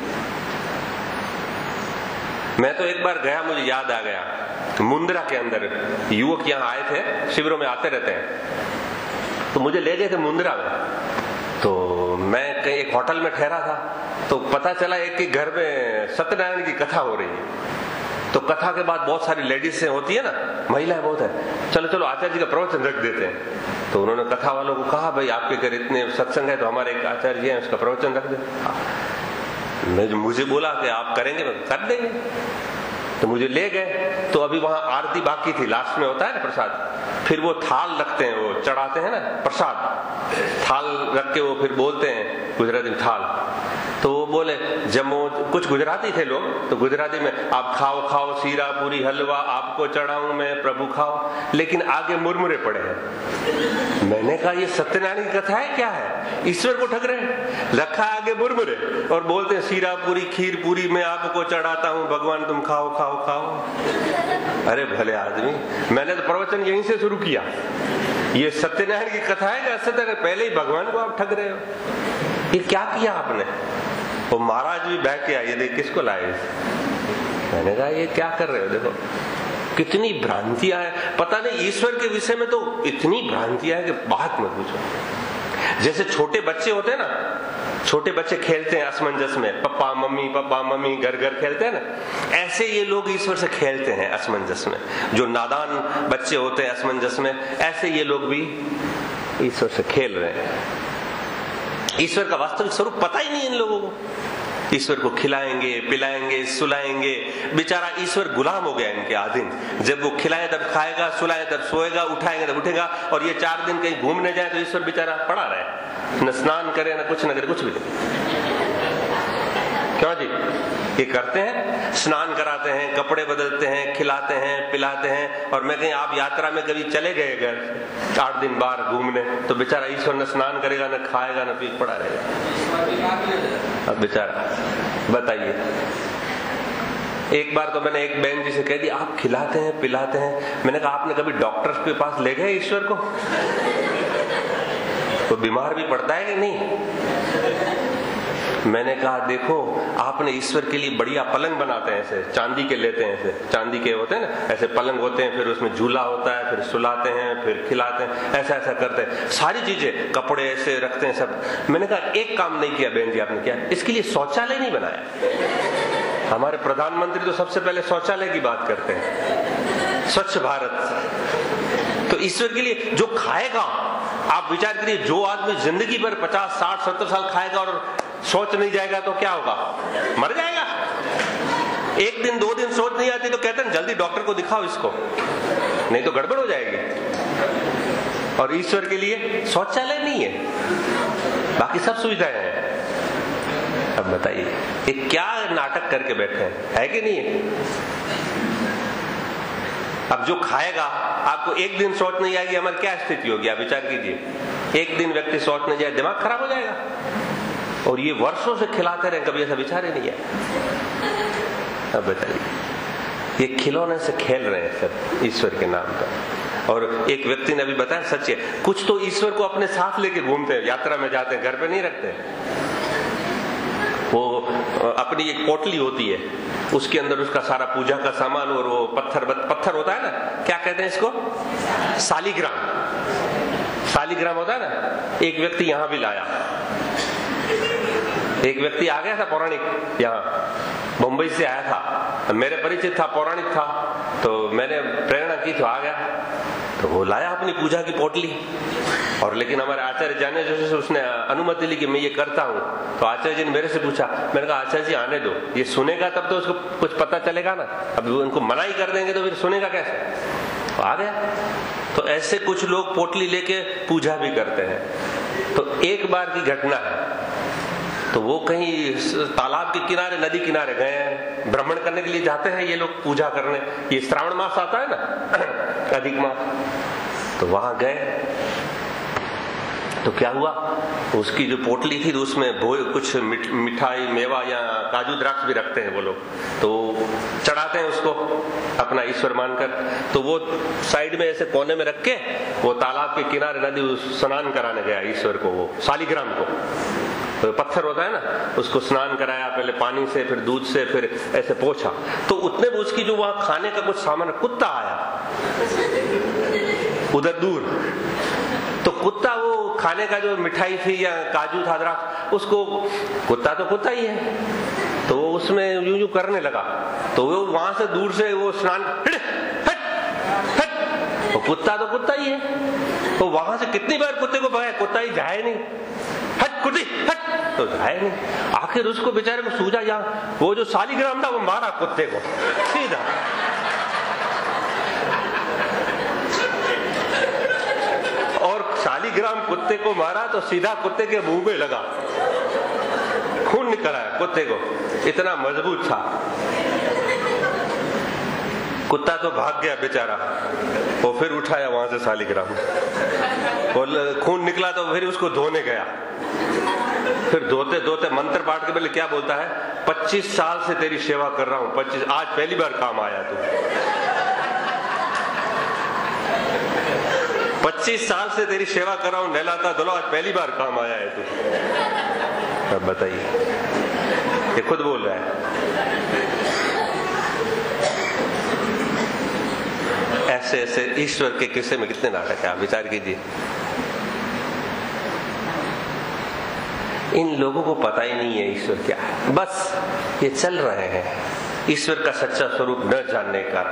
मैं तो एक बार गया, मुझे याद आ गया, मुंद्रा के अंदर युवक यहाँ आए थे, शिविरों में आते रहते हैं, तो मुझे ले गए थे मुंद्रा में। तो मैं कहीं एक होटल में ठहरा था, तो पता चला एक के घर में सत्यनारायण की कथा हो रही है। तो कथा के बाद बहुत सारी लेडीज होती है ना, महिलाएं बहुत है, चलो चलो आचार्य जी का प्रवचन रख देते हैं। तो उन्होंने कथा वालों को कहा, भाई आपके घर इतने सत्संग है तो हमारे एक आचार्य जी हैं, उसका प्रवचन रख दे। मैं मुझे बोला कि आप करेंगे, मैं कर देंगे। तो मुझे ले गए, तो अभी वहां आरती बाकी थी, लास्ट में होता है ना प्रसाद, फिर वो थाल रखते हैं, वो चढ़ाते हैं ना प्रसाद, थाल रख के वो फिर बोलते हैं गुजराती में थाल। तो वो बोले, जब वो कुछ गुजराती थे लोग, तो गुजराती में आप खाओ खाओ सीरा पूरी हलवा आपको चढ़ाऊं मैं प्रभु खाओ, लेकिन आगे मुरमुरे पड़े हैं। मैंने कहा ये सत्यनारायण की कथा है क्या है? ईश्वर को ठग रहे हैं। रखा आगे मुरमुरे और बोलते हैं सीरा पूरी खीर पूरी मैं आपको चढ़ाता हूं, भगवान तुम खाओ खाओ खाओ। अरे भले आदमी, मैंने तो प्रवचन यहीं से शुरू किया। ये सत्यनारायण की कथा है क्या? सत्यनारायण पहले ही भगवान को आप ठग रहे हो। ये क्या किया आपने? वो महाराज भी बह के आए, देख किसको लाए। मैंने कहा ये क्या कर रहे हो? देखो कितनी भ्रांतियां हैं। पता नहीं ईश्वर के विषय में तो इतनी भ्रांतियां हैं कि बात मत पूछो। जैसे छोटे बच्चे होते हैं ना, छोटे बच्चे खेलते हैं असमंजस में, पप्पा मम्मी पप्पा मम्मी घर घर खेलते हैं ना, ऐसे ये लोग ईश्वर से खेलते हैं असमंजस में। जो नादान बच्चे होते हैं असमंजस में, ऐसे ये लोग भी ईश्वर से खेल रहे हैं। ईश्वर का वास्तविक स्वरूप पता ही नहीं इन लोगों को। ईश्वर को खिलाएंगे पिलाएंगे सुलाएंगे, बेचारा ईश्वर गुलाम हो गया इनके अधीन। जब वो खिलाए तब खाएगा, सुलाए तब सोएगा, उठाएंगे तब उठेगा। और ये चार दिन कहीं घूमने जाए तो ईश्वर बेचारा पड़ा रहे, न स्नान करे न कुछ न करे, कुछ भी नहीं। क्यों जी? ये करते हैं, स्नान कराते हैं, कपड़े बदलते हैं, खिलाते हैं पिलाते हैं। और मैं कहीं आप यात्रा में कभी चले गए घर आठ दिन बाहर घूमने, तो बेचारा ईश्वर न स्नान करेगा न खाएगा न पी, पड़ा रहेगा। अब बेचारा बताइए। एक बार तो मैंने एक बहन जी से कह दिया, आप खिलाते हैं पिलाते हैं। मैंने कहा आपने कभी डॉक्टर के पास ले गए ईश्वर को? तो बीमार भी पड़ता है कि नहीं? मैंने कहा देखो, आपने ईश्वर के लिए बढ़िया पलंग बनाते हैं, ऐसे चांदी के लेते हैं, ऐसे चांदी के होते हैं ना, ऐसे पलंग होते हैं, फिर उसमें झूला होता है, फिर सुलाते हैं, फिर खिलाते हैं, ऐसा ऐसा करते हैं, सारी चीजें, कपड़े ऐसे रखते हैं सब। मैंने कहा एक काम नहीं किया बहन जी आपने, क्या? इसके लिए शौचालय नहीं बनाया। हमारे प्रधानमंत्री तो सबसे पहले शौचालय की बात करते हैं, स्वच्छ भारत। तो ईश्वर के लिए जो खाएगा, आप विचार करिए, जो आदमी जिंदगी भर पचास साठ सत्तर साल खाएगा और सोच नहीं जाएगा तो क्या होगा? मर जाएगा। एक दिन दो दिन सोच नहीं आती तो कहते हैं जल्दी डॉक्टर को दिखाओ इसको, नहीं तो गड़बड़ हो जाएगी। और ईश्वर के लिए शौचालय नहीं है, बाकी सब सुविधाएं हैं। अब बताइए ये क्या नाटक करके बैठे हैं, है कि नहीं है? अब जो खाएगा, आपको एक दिन सोच नहीं आएगी, हमारी क्या स्थिति होगी? आप विचार कीजिए। एक दिन व्यक्ति सोच नहीं जाए, दिमाग खराब हो जाएगा। और ये वर्षों से खिलाते रहे, कभी ऐसा विचार ही नहीं है। अब बताइए, ये खिलौने से खेल रहे हैं सब ईश्वर के नाम पर। और एक व्यक्ति ने अभी बताया, सच है, कुछ तो ईश्वर को अपने साथ लेके घूमते हैं, यात्रा में जाते हैं, घर पे नहीं रखते। वो अपनी एक पोटली होती है, उसके अंदर उसका सारा पूजा का सामान, और वो पत्थर पत्थर होता है ना, क्या कहते हैं इसको? शालिग्राम। शालिग्राम होता है ना। एक व्यक्ति यहां भी लाया, एक व्यक्ति आ गया था पौराणिक, यहाँ मुंबई से आया था, मेरे परिचित था, पौराणिक था, तो मैंने प्रेरणा की तो आ गया। तो वो लाया अपनी पूजा की पोटली, और लेकिन हमारे आचार्य जाने जैसे उसने अनुमति ली कि मैं ये करता हूँ। तो आचार्य जी ने मेरे से पूछा, मैंने कहा आचार्य जी आने दो, ये सुनेगा तब तो उसको कुछ पता चलेगा ना, अब उनको मना ही कर देंगे तो फिर सुनेगा कैसे? तो आ गया। तो ऐसे कुछ लोग पोटली लेके पूजा भी करते हैं। तो एक बार की घटना है, तो वो कहीं तालाब के किनारे, नदी किनारे गए हैं, भ्रमण करने के लिए जाते हैं ये लोग पूजा करने। ये श्रावण मास आता है ना, अधिक मास, तो वहां गए। तो क्या हुआ, उसकी जो पोटली थी तो उसमें कुछ मिठाई मेवा या काजू द्राक्ष भी रखते हैं वो लोग, तो चढ़ाते हैं उसको अपना ईश्वर मानकर। तो वो साइड में ऐसे कोने में रख के वो तालाब के किनारे नदी स्नान कराने गया ईश्वर को, वो शालिग्राम को, तो पत्थर होता है ना, उसको स्नान कराया पहले पानी से, फिर दूध से, फिर ऐसे पोंछा। तो उतने में उसकी जो वहां खाने का कुछ सामान, कुत्ता आया उधर दूर। तो कुत्ता वो खाने का जो मिठाई थी या काजू था द्राक्ष, उसको, कुत्ता तो कुत्ता ही है, तो वो उसमें यूं यूं करने लगा। तो वो वहां से दूर से वो स्नान, हट हट हट, वो कुत्ता तो कुत्ता ही है। तो वहां से कितनी बार कुत्ते को भगाया, कुत्ता ही जाए नहीं, हट कुत्ती हट, तो जाए नहीं। आखिर उसको बेचारे को सूझा, यहाँ वो जो शालिग्राम था वो मारा कुत्ते को सीधा। और शालिग्राम कुत्ते को मारा तो सीधा कुत्ते के मुंह में लगा, खून निकल आया कुत्ते को, इतना मजबूत था। कुत्ता तो भाग गया बेचारा, वो फिर उठाया वहां से शालिग्राम, और खून निकला तो फिर उसको धोने गया। फिर धोते धोते मंत्र पाठ के पहले क्या बोलता है, पच्चीस साल से तेरी सेवा कर रहा हूं, पच्चीस आज पहली बार काम आया तू। पच्चीस साल से तेरी सेवा कर रहा हूं, नहलाता धुला, आज पहली बार काम आया है तू। अब बताइए, ये खुद बोल रहा है। ऐसे ऐसे ईश्वर के किस्से में कितने नाटक है, आप विचार कीजिए। इन लोगों को पता ही नहीं है ईश्वर क्या है, बस ये चल रहे हैं ईश्वर का सच्चा स्वरूप न जानने का।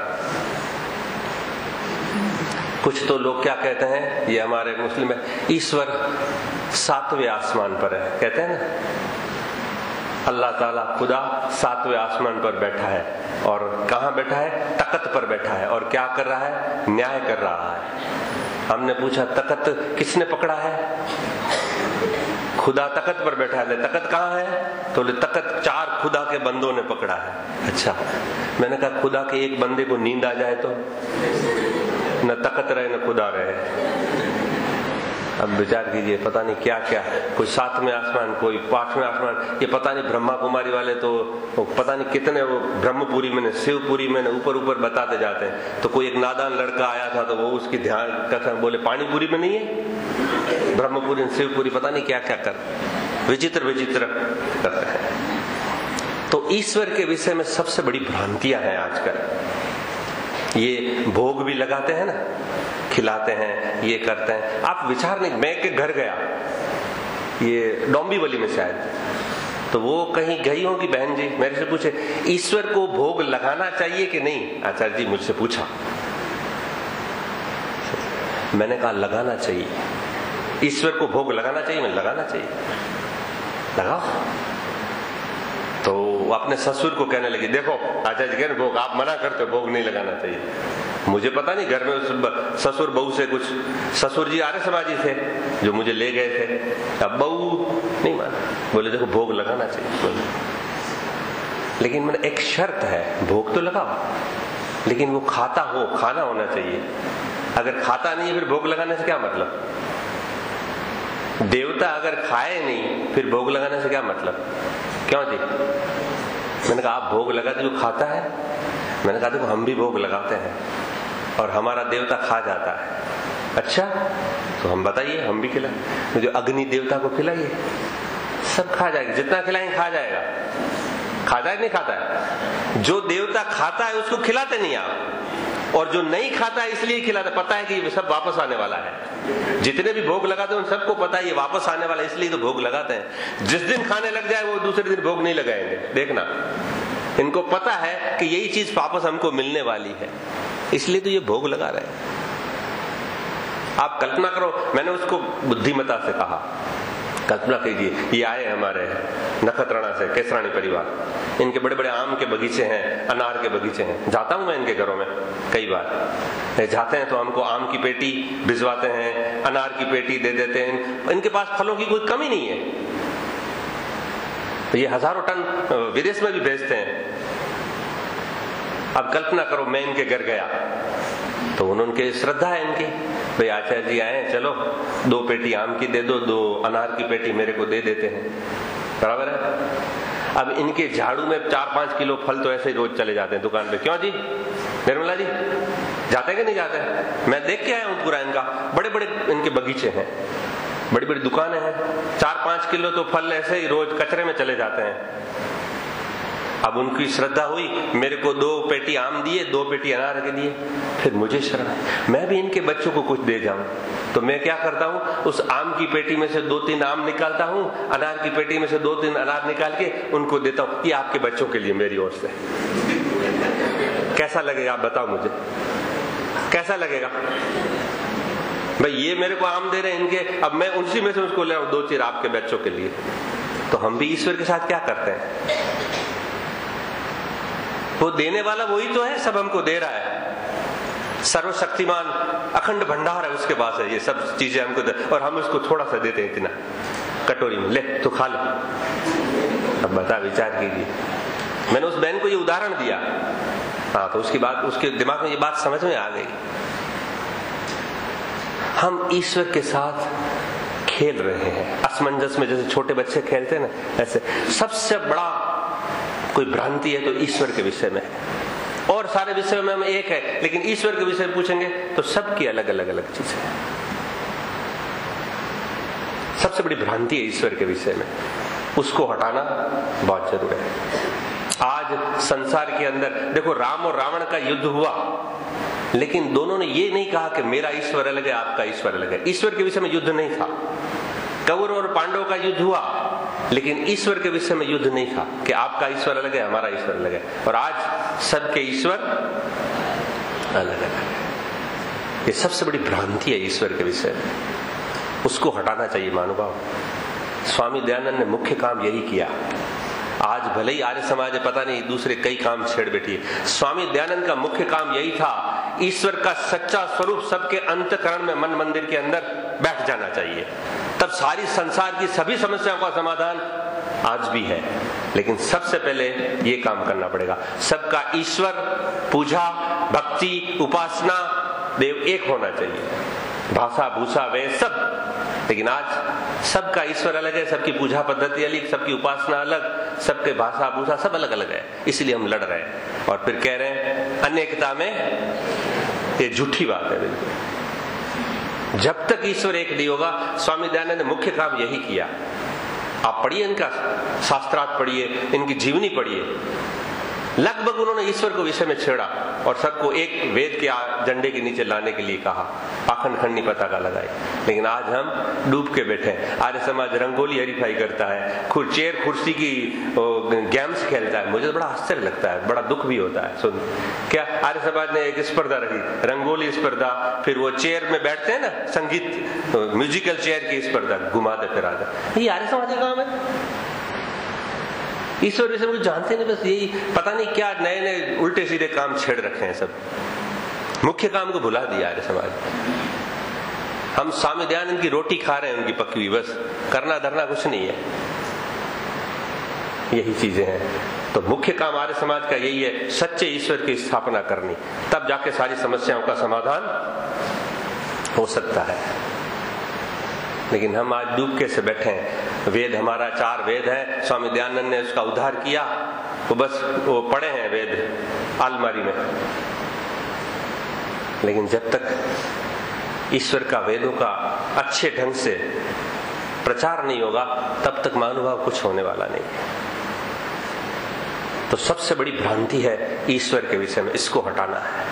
कुछ तो लोग क्या कहते हैं, ये हमारे मुस्लिम है, ईश्वर सातवें आसमान पर है, कहते हैं ना, अल्लाह ताला खुदा सातवें आसमान पर बैठा है, और कहां बैठा है, तख्त पर बैठा है, और क्या कर रहा है, न्याय कर रहा है। हमने पूछा तख्त किसने पकड़ा है, खुदा तख्त पर बैठा है, तख्त कहां है, तो तख्त चार खुदा के बंदों ने पकड़ा है। अच्छा, मैंने कहा खुदा के एक बंदे को नींद आ जाए तो न तख्त रहे न खुदा रहे। अब विचार कीजिए, पता नहीं क्या क्या, कोई सातवें आसमान, कोई पांचवें आसमान, ये पता नहीं ब्रह्मा कुमारी वाले तो पता नहीं कितने वो ब्रह्मपुरी में, शिवपुरी में ऊपर ऊपर बताते जाते हैं। तो कोई एक नादान लड़का आया था तो वो उसकी ध्यान कथा बोले पानीपुरी में नहीं है, ब्रह्मपुरी शिवपुरी, पता नहीं क्या क्या कर, विचित्र विचित्र कर रहे हैं। तो ईश्वर के विषय में सबसे बड़ी भ्रांतियां हैं आजकल। ये भोग भी लगाते हैं ना, खिलाते हैं, ये करते हैं। आप विचार नहीं, मैं के घर गया, ये डोंबिवली में शायद, तो वो कहीं गई होगी बहन जी, मेरे से पूछे ईश्वर को भोग लगाना चाहिए कि नहीं। आचार्य जी मुझसे पूछा, मैंने कहा लगाना चाहिए, ईश्वर को भोग लगाना चाहिए, मैं लगाना चाहिए, लगाओ। तो अपने ससुर को कहने लगी, देखो आचार्य जी कह रहे भोग, आप मना करते हो, भोग नहीं लगाना चाहिए। मुझे पता नहीं, घर में उस ससुर बहू से कुछ, ससुर जी आर्य समाजी थे जो मुझे ले गए थे, अब बहू नहीं माना, बोले देखो भोग लगाना चाहिए। लेकिन मैंने एक शर्त है, भोग तो लगाओ, लेकिन वो खाता हो, खाना होना चाहिए। अगर खाता नहीं है फिर भोग लगाने से क्या मतलब। देवता अगर खाए नहीं फिर भोग लगाने से क्या मतलब, क्यों जी। मैंने कहा आप भोग लगाते, जो खाता है, मैंने कहा देखो हम भी भोग लगाते हैं और हमारा देवता खा जाता है। अच्छा, तो हम बताइए, हम भी खिलाए, जो अग्नि देवता को खिलाइए, सब खा जाएगा, जितना खिलाएंगे खा जाएगा। खाता है नहीं खाता है, जो देवता खाता है उसको खिलाते नहीं आप, और जो नहीं खाता है इसलिए खिलाते, पता है कि ये सब वापस आने वाला है। जितने भी भोग लगाते हैं उन सबको पता है ये वापस आने वाला है, इसलिए तो भोग लगाते हैं। जिस दिन खाने लग जाए वो दूसरे दिन भोग नहीं लगाएंगे, देखना। इनको पता है कि यही चीज वापस हमको मिलने वाली है, इसलिए तो ये भोग लगा रहे हैं। आप कल्पना करो, मैंने उसको बुद्धिमता से कहा, कल्पना कीजिए ये आए हमारे नखत्राणा से, केसरानी परिवार, इनके बड़े बड़े आम के बगीचे हैं, अनार के बगीचे हैं, जाता हूं मैं इनके घरों में कई बार। जाते हैं तो हमको आम की पेटी भिजवाते हैं, अनार की पेटी दे देते हैं, इनके पास फलों की कोई कमी नहीं है, ये हजारों टन विदेश में भी भेजते हैं। अब कल्पना करो मैं इनके घर गया तो उन्होंने श्रद्धा है इनकी, भाई आचार्य जी आए, चलो दो पेटी आम की दे दो, दो अनार की पेटी मेरे को दे देते हैं, बराबर है। अब इनके झाड़ू में चार पांच किलो फल तो ऐसे ही रोज चले जाते हैं दुकान पे। क्यों जी निर्मला जी, जाते हैं कि नहीं जाते हैं? मैं देख के आया हूं पूरा इनका, बड़े बड़े इनके बगीचे हैं, बड़ी बड़ी दुकानें हैं, चार पांच किलो तो फल ऐसे ही रोज कचरे में चले जाते हैं। अब उनकी श्रद्धा हुई, मेरे को दो पेटी आम दिए, दो पेटी अनार के दिए, फिर मुझे शरण है मैं भी इनके बच्चों को कुछ दे जाऊं। तो मैं क्या करता हूं, उस आम की पेटी में से दो तीन आम निकालता हूं, अनार की पेटी में से दो तीन अनार निकाल के उनको देता हूं, ये आपके बच्चों के लिए मेरी ओर से। कैसा लगेगा आप बताओ मुझे, कैसा लगेगा? भाई ये मेरे को आम दे रहे हैं इनके, अब मैं उसी में से उसको ले रहा हूं दो चार आपके बच्चों के लिए। तो हम भी ईश्वर के साथ क्या करते हैं? वो देने वाला वही तो है, सब हमको दे रहा है, सर्वशक्तिमान अखंड भंडार है उसके पास है, ये सब चीजें हमको दे, और हम उसको थोड़ा सा देते हैं, इतना कटोरी में ले तो खा लो। अब बता, विचार कीजिए। मैंने उस बहन को ये उदाहरण दिया, हाँ, तो उसकी बात, उसके दिमाग में ये बात समझ में आ गई। हम ईश्वर के साथ खेल रहे हैं असमंजस में, जैसे छोटे बच्चे खेलते हैं ना, ऐसे। सबसे बड़ा कोई भ्रांति है तो ईश्वर के विषय में है, और सारे विषय में हम एक है, लेकिन ईश्वर के विषय में पूछेंगे तो सबकी अलग अलग अलग चीजें हैं। सबसे बड़ी भ्रांति है ईश्वर के विषय में, उसको हटाना बहुत जरूरी है। आज संसार के अंदर देखो, राम और रावण का युद्ध हुआ, लेकिन दोनों ने ये नहीं कहा कि मेरा ईश्वर अलग है, आपका ईश्वर अलग है। ईश्वर के विषय में युद्ध नहीं था। कौरव और पांडव का युद्ध हुआ, लेकिन ईश्वर के विषय में युद्ध नहीं था कि आपका ईश्वर अलग है, हमारा ईश्वर अलग है। और आज सबके ईश्वर अलग अलग है। ये सबसे बड़ी भ्रांति है ईश्वर के विषय में, उसको हटाना चाहिए महानुभाव। स्वामी दयानंद ने मुख्य काम यही किया। आज भले ही आर्य समाज पता नहीं दूसरे कई काम छेड़ बैठी है, स्वामी दयानंद का मुख्य काम यही था, ईश्वर का सच्चा स्वरूप सबके अंतःकरण में, मन मंदिर के अंदर बैठ जाना चाहिए। तब सारी संसार की सभी समस्याओं का समाधान आज भी है। लेकिन सबसे पहले ये काम करना पड़ेगा, सबका ईश्वर, पूजा, भक्ति, उपासना, देव एक होना चाहिए, भाषा भूषा वे सब। लेकिन आज सबका ईश्वर अलग है, सबकी पूजा पद्धति अलग, सबकी उपासना अलग, सबके भाषा भूषा सब अलग अलग है, इसलिए हम लड़ रहे हैं और फिर कह रहे हैं अनेकता में। ये झूठी बात है बिल्कुल। जब तक ईश्वर एक नहीं होगा, स्वामी दयानंद ने मुख्य काम यही किया। आप पढ़िए इनका शास्त्रार्थ पढ़िए, इनकी जीवनी पढ़िए, लगभग उन्होंने ईश्वर को विषय में छेड़ा और सबको एक वेद के झंडे के नीचे लाने के लिए कहा, पाखंड खंडी पताका लगाई। लेकिन आज हम डूब के बैठे हैं। आर्य समाज रंगोली हरीफाई करता है, खुर चेयर कुर्सी की गेम्स खेलता है। मुझे तो बड़ा आश्चर्य लगता है, बड़ा दुख भी होता है सुन। क्या आर्य समाज ने एक स्पर्धा रखी, रंगोली स्पर्धा, फिर वो चेयर में बैठते हैं ना, संगीत म्यूजिकल चेयर की स्पर्धा, घुमाते फिराते। ये आर्य समाज का काम है? ईश्वर विषय में कुछ जानते नहीं, बस यही पता नहीं क्या नए नए उल्टे सीधे काम छेड़ रखे हैं सब। मुख्य काम को भुला दिया है समाज। हम स्वामी दयानंद की रोटी खा रहे हैं उनकी पकी हुई, बस करना धरना कुछ नहीं है, यही चीजें हैं। तो मुख्य काम आर्य समाज का यही है, सच्चे ईश्वर की स्थापना करनी, तब जाके सारी समस्याओं का समाधान हो सकता है। लेकिन हम आज डूब के से बैठे हैं। वेद हमारा चार वेद है, स्वामी दयानंद ने उसका उद्धार किया, वो बस वो पढ़े हैं वेद अलमारी में। लेकिन जब तक ईश्वर का, वेदों का अच्छे ढंग से प्रचार नहीं होगा, तब तक महानुभाव कुछ होने वाला नहीं है। तो सबसे बड़ी भ्रांति है ईश्वर के विषय में, इसको हटाना है।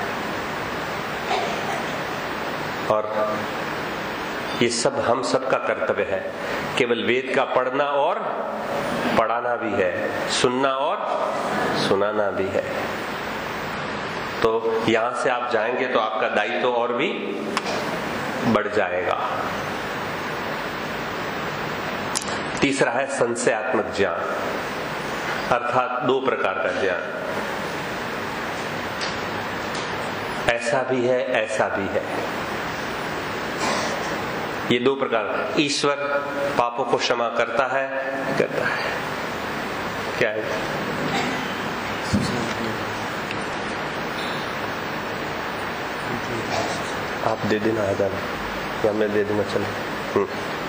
और ये सब हम सबका कर्तव्य है। केवल वेद का पढ़ना और पढ़ाना भी है, सुनना और सुनाना भी है। तो यहां से आप जाएंगे तो आपका दायित्व तो और भी बढ़ जाएगा। तीसरा है संशयात्मक ज्ञान, अर्थात दो प्रकार का ज्ञान, ऐसा भी है ऐसा भी है। ये दो प्रकार। ईश्वर पापों को क्षमा करता है, करता है, क्या है? आप दे देना आधार या मैं दे दूंगा, चलो।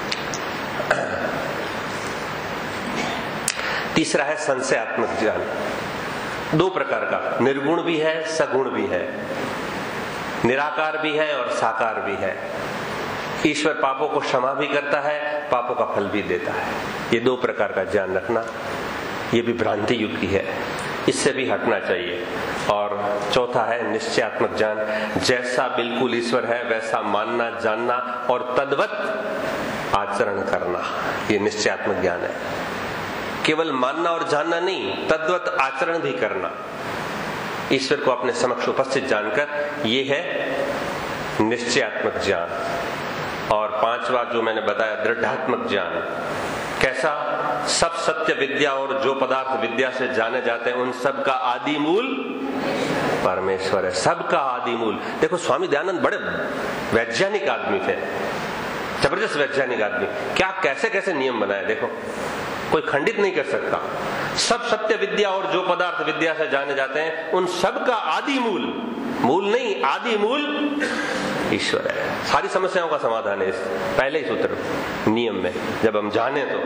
तीसरा है संशयात्मक ज्ञान, दो प्रकार का, निर्गुण भी है, सगुण भी है, निराकार भी है और साकार भी है। ईश्वर पापों को क्षमा भी करता है, पापों का फल भी देता है। ये दो प्रकार का ज्ञान रखना, ये भी भ्रांति युक्ति है, इससे भी हटना चाहिए। और चौथा है निश्चयात्मक ज्ञान, जैसा बिल्कुल ईश्वर है वैसा मानना, जानना और तद्वत आचरण करना, ये निश्चयात्मक ज्ञान है। केवल मानना और जानना नहीं, तद्वत आचरण भी करना, ईश्वर को अपने समक्ष उपस्थित जानकर, ये है निश्चयात्मक ज्ञान। और पांचवा जो मैंने बताया दृढ़ात्मक ज्ञान, कैसा? सब सत्य विद्या और जो पदार्थ विद्या से जाने जाते हैं उन सब का आदि मूल परमेश्वर है, सबका आदि मूल। देखो स्वामी दयानंद बड़े वैज्ञानिक आदमी थे, जबरदस्त वैज्ञानिक आदमी, क्या कैसे कैसे नियम बनाए, देखो कोई खंडित नहीं कर सकता। सब सत्य विद्या और जो पदार्थ विद्या से जाने जाते हैं उन सब का आदि मूल, मूल नहीं आदि मूल ईश्वर है। सारी समस्याओं का समाधान है इस पहले ही सूत्र नियम में, जब हम जाने तो।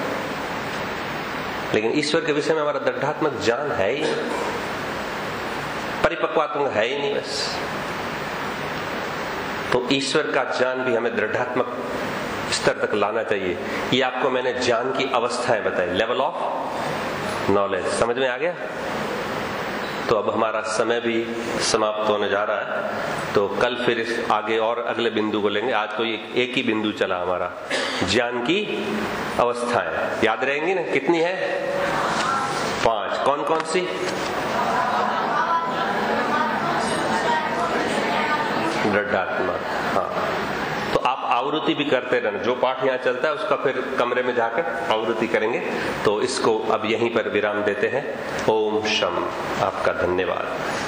लेकिन ईश्वर के विषय में हमारा दृढ़ात्मक ज्ञान है ही, परिपक्वात्मक है ही नहीं बस। तो ईश्वर का ज्ञान भी हमें दृढ़ात्मक स्तर तक लाना चाहिए। ये आपको मैंने ज्ञान की अवस्थाएं बताई, लेवल ऑफ नॉलेज, समझ में आ गया? तो अब हमारा समय भी समाप्त होने जा रहा है, तो कल फिर इस आगे और अगले बिंदु को लेंगे। आज तो ये एक ही बिंदु चला हमारा, ज्ञान की अवस्थाएं। याद रहेंगी ना? कितनी है? पांच। कौन कौन सी? दृढ़ात्मक, हाँ। तो आप आवृत्ति भी करते रहना, जो पाठ यहाँ चलता है उसका फिर कमरे में जाकर आवृत्ति करेंगे। तो इसको अब यहीं पर विराम देते हैं। ओम शम। आपका धन्यवाद।